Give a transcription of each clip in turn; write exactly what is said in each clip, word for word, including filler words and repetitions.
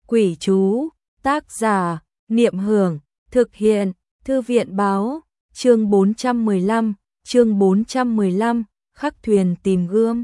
Quỷ chú, tác giả, Niệm Hưởng, thực hiện, Thư viện báo, chương bốn trăm mười lăm, chương bốn trăm mười lăm, khắc thuyền tìm gươm.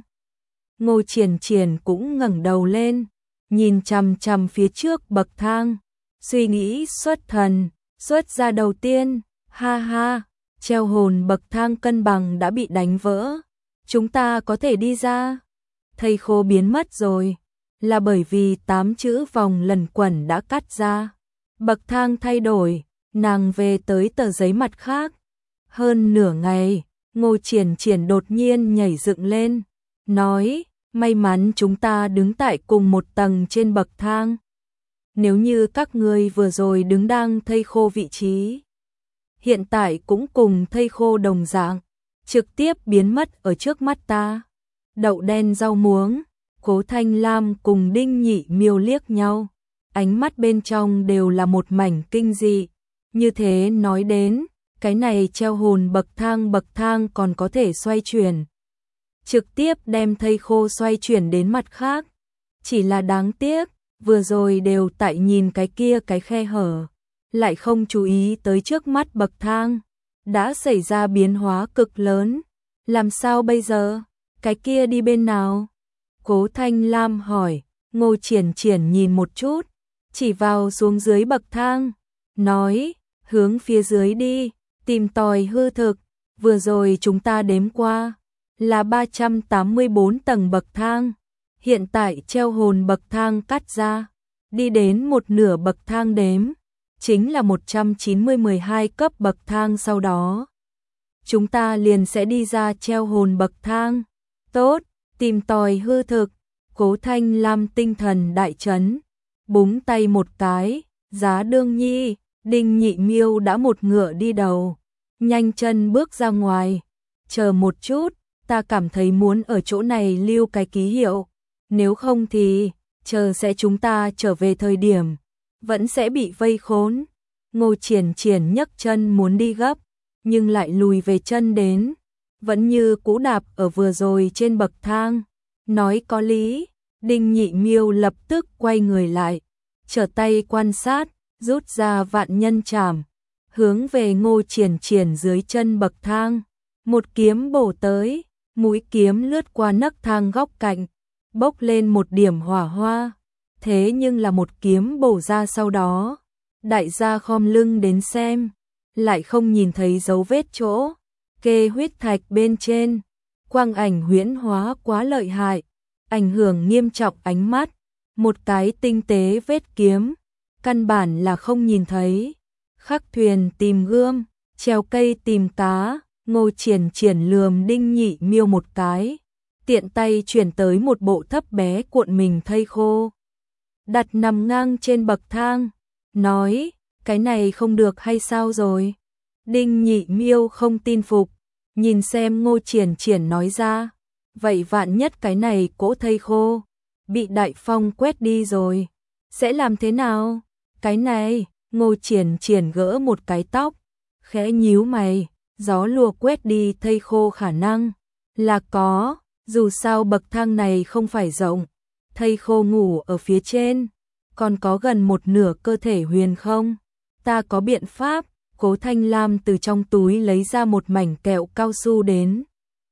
Ngô Triển Triển cũng ngẩng đầu lên, nhìn chằm chằm phía trước bậc thang, suy nghĩ xuất thần, xuất ra đầu tiên, ha ha, treo hồn bậc thang cân bằng đã bị đánh vỡ, chúng ta có thể đi ra. Thầy Khô biến mất rồi, là bởi vì tám chữ vòng lẩn quẩn đã cắt ra. Bậc thang thay đổi, nàng về tới tờ giấy mặt khác. Hơn nửa ngày, Ngô Triển Triển đột nhiên nhảy dựng lên, nói, may mắn chúng ta đứng tại cùng một tầng trên bậc thang. Nếu như các ngươi vừa rồi đứng đang Thầy Khô vị trí, hiện tại cũng cùng Thầy Khô đồng dạng, trực tiếp biến mất ở trước mắt ta. Đậu đen rau muống, Cố Thanh Lam cùng Đinh Nhị Miêu liếc nhau, ánh mắt bên trong đều là một mảnh kinh dị. Như thế nói đến, cái này treo hồn bậc thang bậc thang còn có thể xoay chuyển, trực tiếp đem Thầy Khô xoay chuyển đến mặt khác. Chỉ là đáng tiếc, vừa rồi đều tại nhìn cái kia cái khe hở, lại không chú ý tới trước mắt bậc thang đã xảy ra biến hóa cực lớn. Làm sao bây giờ? Cái kia đi bên nào? Cố Thanh Lam hỏi. Ngô Triển Triển nhìn một chút, chỉ vào xuống dưới bậc thang, nói, hướng phía dưới đi, tìm tòi hư thực. Vừa rồi chúng ta đếm qua, là ba trăm tám mươi bốn tầng bậc thang, hiện tại treo hồn bậc thang cắt ra, đi đến một nửa bậc thang đếm, chính là một trăm chín mươi mười hai cấp bậc thang, sau đó chúng ta liền sẽ đi ra treo hồn bậc thang. Tốt, tìm tòi hư thực. Cố Thanh Lam tinh thần đại chấn, búng tay một cái, Giá Đương Nhi, Đinh Nhị Miêu đã một ngựa đi đầu, nhanh chân bước ra ngoài. Chờ một chút, ta cảm thấy muốn ở chỗ này lưu cái ký hiệu, nếu không thì chờ sẽ chúng ta trở về thời điểm vẫn sẽ bị vây khốn. Ngô Triển Triển nhấc chân muốn đi gấp, nhưng lại lùi về chân đến, vẫn như cũ đạp ở vừa rồi trên bậc thang. Nói có lý. Đinh Nhị Miêu lập tức quay người lại, trở tay quan sát, rút ra vạn nhân trảm, hướng về Ngô Triển Triển dưới chân bậc thang, một kiếm bổ tới. Mũi kiếm lướt qua nấc thang góc cạnh, bốc lên một điểm hỏa hoa, thế nhưng là một kiếm bổ ra sau đó, đại gia khom lưng đến xem, lại không nhìn thấy dấu vết chỗ kê huyết thạch bên trên. Quang ảnh huyễn hóa quá lợi hại, ảnh hưởng nghiêm trọng ánh mắt, một cái tinh tế vết kiếm, căn bản là không nhìn thấy. Khắc thuyền tìm gươm, treo cây tìm cá. Ngô Triển Triển lườm Đinh Nhị Miêu một cái, tiện tay chuyển tới một bộ thấp bé cuộn mình Thây Khô, đặt nằm ngang trên bậc thang, nói, cái này không được hay sao rồi? Đinh Nhị Miêu không tin phục, nhìn xem Ngô Triển Triển nói ra, vậy vạn nhất cái này cỗ Thây Khô bị đại phong quét đi rồi, sẽ làm thế nào? Cái này, Ngô Triển Triển gỡ một cái tóc, khẽ nhíu mày. Gió lùa quét đi Thây Khô khả năng là có, dù sao bậc thang này không phải rộng, Thây Khô ngủ ở phía trên, còn có gần một nửa cơ thể huyền không. Ta có biện pháp. Cố Thanh Lam từ trong túi lấy ra một mảnh kẹo cao su đến,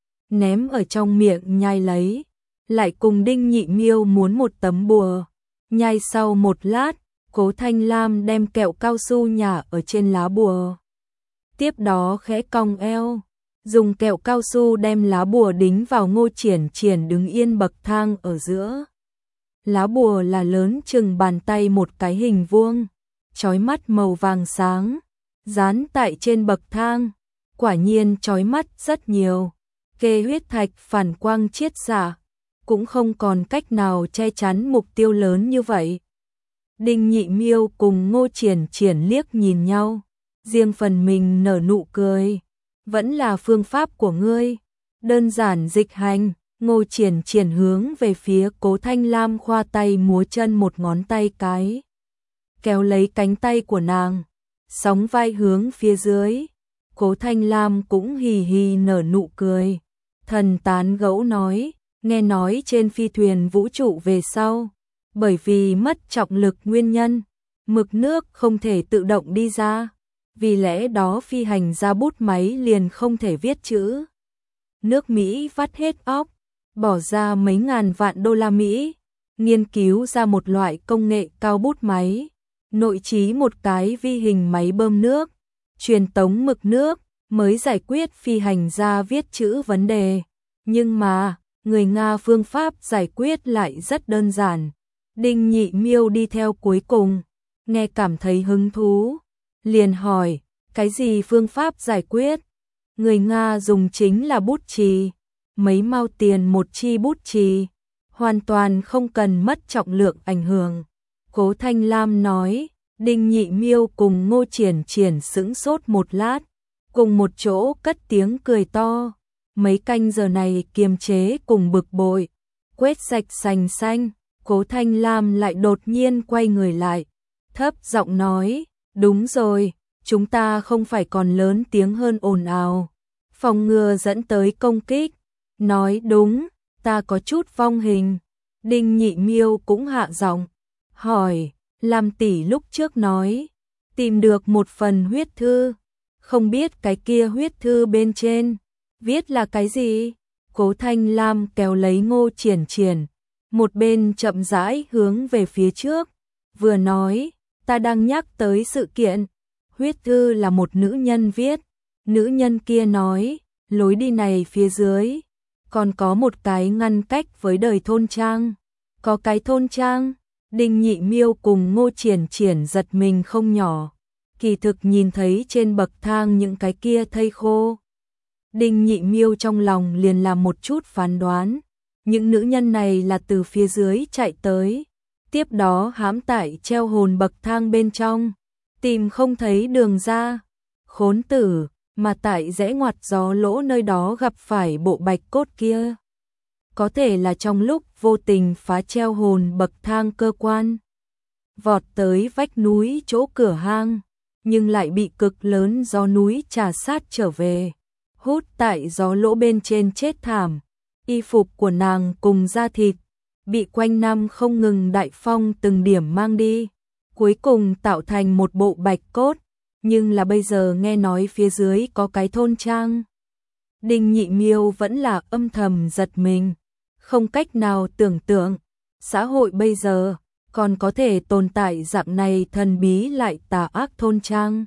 ném ở trong miệng nhai lấy, lại cùng Đinh Nhị Miêu muốn một tấm bùa. Nhai sau một lát, Cố Thanh Lam đem kẹo cao su nhả ở trên lá bùa, tiếp đó khẽ cong eo, dùng kẹo cao su đem lá bùa đính vào Ngô Triển Triển đứng yên bậc thang ở giữa. Lá bùa là lớn chừng bàn tay một cái hình vuông, chói mắt màu vàng sáng, dán tại trên bậc thang, quả nhiên chói mắt rất nhiều. Kê huyết thạch phản quang chiết xạ, cũng không còn cách nào che chắn mục tiêu lớn như vậy. Đinh Nhị Miêu cùng Ngô Triển Triển liếc nhìn nhau, riêng phần mình nở nụ cười. Vẫn là phương pháp của ngươi, đơn giản dịch hành. Ngô Triển Triển hướng về phía Cố Thanh Lam khoa tay múa chân một ngón tay cái, kéo lấy cánh tay của nàng, sóng vai hướng phía dưới. Cố Thanh Lam cũng hì hì nở nụ cười, thần tán gẫu nói, nghe nói trên phi thuyền vũ trụ về sau, Bởi vì mất trọng lực nguyên nhân, mực nước không thể tự động đi ra, vì lẽ đó phi hành gia bút máy liền không thể viết chữ. Nước Mỹ vắt hết óc, bỏ ra mấy ngàn vạn đô la Mỹ, nghiên cứu ra một loại công nghệ cao bút máy, nội trí một cái vi hình máy bơm nước, truyền tống mực nước, mới giải quyết phi hành gia viết chữ vấn đề. Nhưng mà, người Nga phương pháp giải quyết lại rất đơn giản. Đinh Nhị Miêu đi theo cuối cùng, nghe cảm thấy hứng thú, liền hỏi, cái gì phương pháp giải quyết? Người Nga dùng chính là bút chì, mấy mao tiền một chi bút chì, hoàn toàn không cần mất trọng lượng ảnh hưởng. Cố Thanh Lam nói, Đinh Nhị Miêu cùng Ngô Triển Triển sững sốt một lát, cùng một chỗ cất tiếng cười to. Mấy canh giờ này kiềm chế cùng bực bội, quét sạch sành xanh, Cố Thanh Lam lại đột nhiên quay người lại, thấp giọng nói, đúng rồi, chúng ta không phải còn lớn tiếng hơn ồn ào, phòng ngừa dẫn tới công kích. Nói đúng, ta có chút vong hình. Đinh Nhị Miêu cũng hạ giọng, hỏi, Lam tỷ lúc trước nói, tìm được một phần huyết thư, không biết cái kia huyết thư bên trên, viết là cái gì? Cố Thanh Lam kéo lấy Ngô Triển Triển, một bên chậm rãi hướng về phía trước, vừa nói, ta đang nhắc tới sự kiện, huyết thư là một nữ nhân viết, nữ nhân kia nói, lối đi này phía dưới, còn có một cái ngăn cách với đời thôn trang, có cái thôn trang. Đinh Nhị Miêu cùng Ngô Triển Triển giật mình không nhỏ, kỳ thực nhìn thấy trên bậc thang những cái kia thây khô. Đinh Nhị Miêu trong lòng liền làm một chút phán đoán, những nữ nhân này là từ phía dưới chạy tới, tiếp đó hãm tại treo hồn bậc thang bên trong, tìm không thấy đường ra. Khốn tử, mà tại rẽ ngoặt gió lỗ nơi đó gặp phải bộ bạch cốt kia. Có thể là trong lúc vô tình phá treo hồn bậc thang cơ quan, vọt tới vách núi chỗ cửa hang, nhưng lại bị cực lớn gió núi trà sát trở về, hút tại gió lỗ bên trên chết thảm. Y phục của nàng cùng da thịt, bị quanh năm không ngừng đại phong từng điểm mang đi, cuối cùng tạo thành một bộ bạch cốt, nhưng là bây giờ nghe nói phía dưới có cái thôn trang. Đinh Nhị Miêu vẫn là âm thầm giật mình, không cách nào tưởng tượng, xã hội bây giờ còn có thể tồn tại dạng này thần bí lại tà ác thôn trang.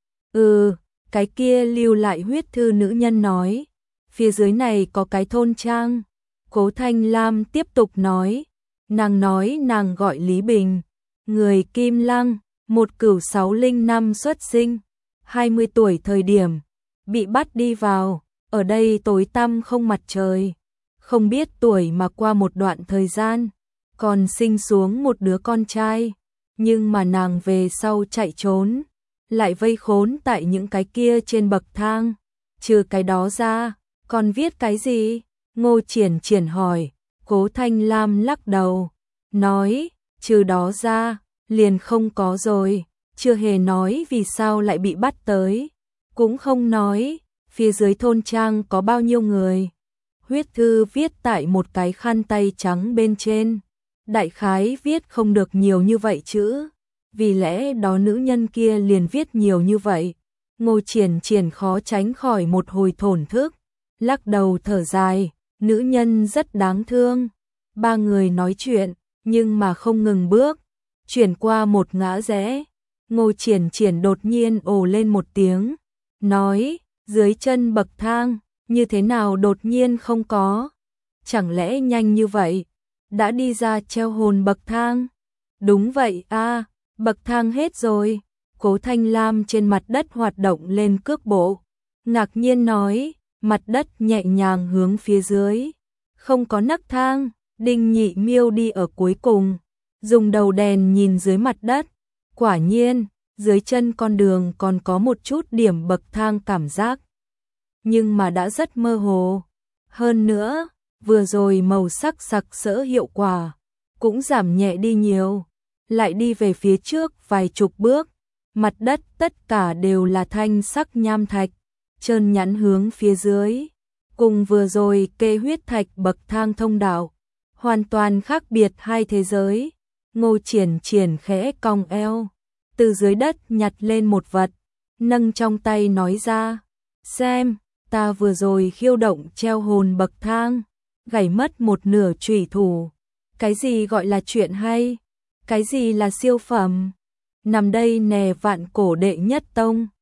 Ừ, cái kia lưu lại huyết thư nữ nhân nói, phía dưới này có cái thôn trang. Cố Thanh Lam tiếp tục nói, nàng nói nàng gọi Lý Bình, người Kim Lăng, một cửu sáu linh năm xuất sinh, hai mươi tuổi thời điểm, bị bắt đi vào, ở đây tối tăm không mặt trời, không biết tuổi mà qua một đoạn thời gian, còn sinh xuống một đứa con trai, nhưng mà nàng về sau chạy trốn, lại vây khốn tại những cái kia trên bậc thang, trừ cái đó ra, còn viết cái gì? Ngô Triển Triển hỏi. Cố Thanh Lam lắc đầu, nói, trừ đó ra, liền không có rồi, chưa hề nói vì sao lại bị bắt tới, cũng không nói, phía dưới thôn trang có bao nhiêu người. Huyết thư viết tại một cái khăn tay trắng bên trên, đại khái viết không được nhiều như vậy chữ, vì lẽ đó nữ nhân kia liền viết nhiều như vậy. Ngô Triển Triển khó tránh khỏi một hồi thổn thức, lắc đầu thở dài, nữ nhân rất đáng thương. Ba người nói chuyện, nhưng mà không ngừng bước, chuyển qua một ngã rẽ. Ngô Triển Triển đột nhiên ồ lên một tiếng, nói, dưới chân bậc thang, như thế nào đột nhiên không có? Chẳng lẽ nhanh như vậy, đã đi ra treo hồn bậc thang? Đúng vậy a, bậc thang hết rồi. Cố Thanh Lam trên mặt đất hoạt động lên cước bộ, ngạc nhiên nói, mặt đất nhẹ nhàng hướng phía dưới, không có nấc thang. Đinh Nhị Miêu đi ở cuối cùng, dùng đầu đèn nhìn dưới mặt đất, quả nhiên, dưới chân con đường còn có một chút điểm bậc thang cảm giác, nhưng mà đã rất mơ hồ. Hơn nữa, vừa rồi màu sắc sặc sỡ hiệu quả cũng giảm nhẹ đi nhiều. Lại đi về phía trước vài chục bước, mặt đất tất cả đều là thanh sắc nham thạch, trơn nhẵn hướng phía dưới, cùng vừa rồi kê huyết thạch bậc thang thông đạo, hoàn toàn khác biệt hai thế giới. Ngô Triển Triển khẽ cong eo, từ dưới đất nhặt lên một vật, nâng trong tay nói ra, xem, ta vừa rồi khiêu động treo hồn bậc thang, gãy mất một nửa chủy thủ. Cái gì gọi là chuyện hay? Cái gì là siêu phẩm? Nằm đây nè vạn cổ đệ nhất tông.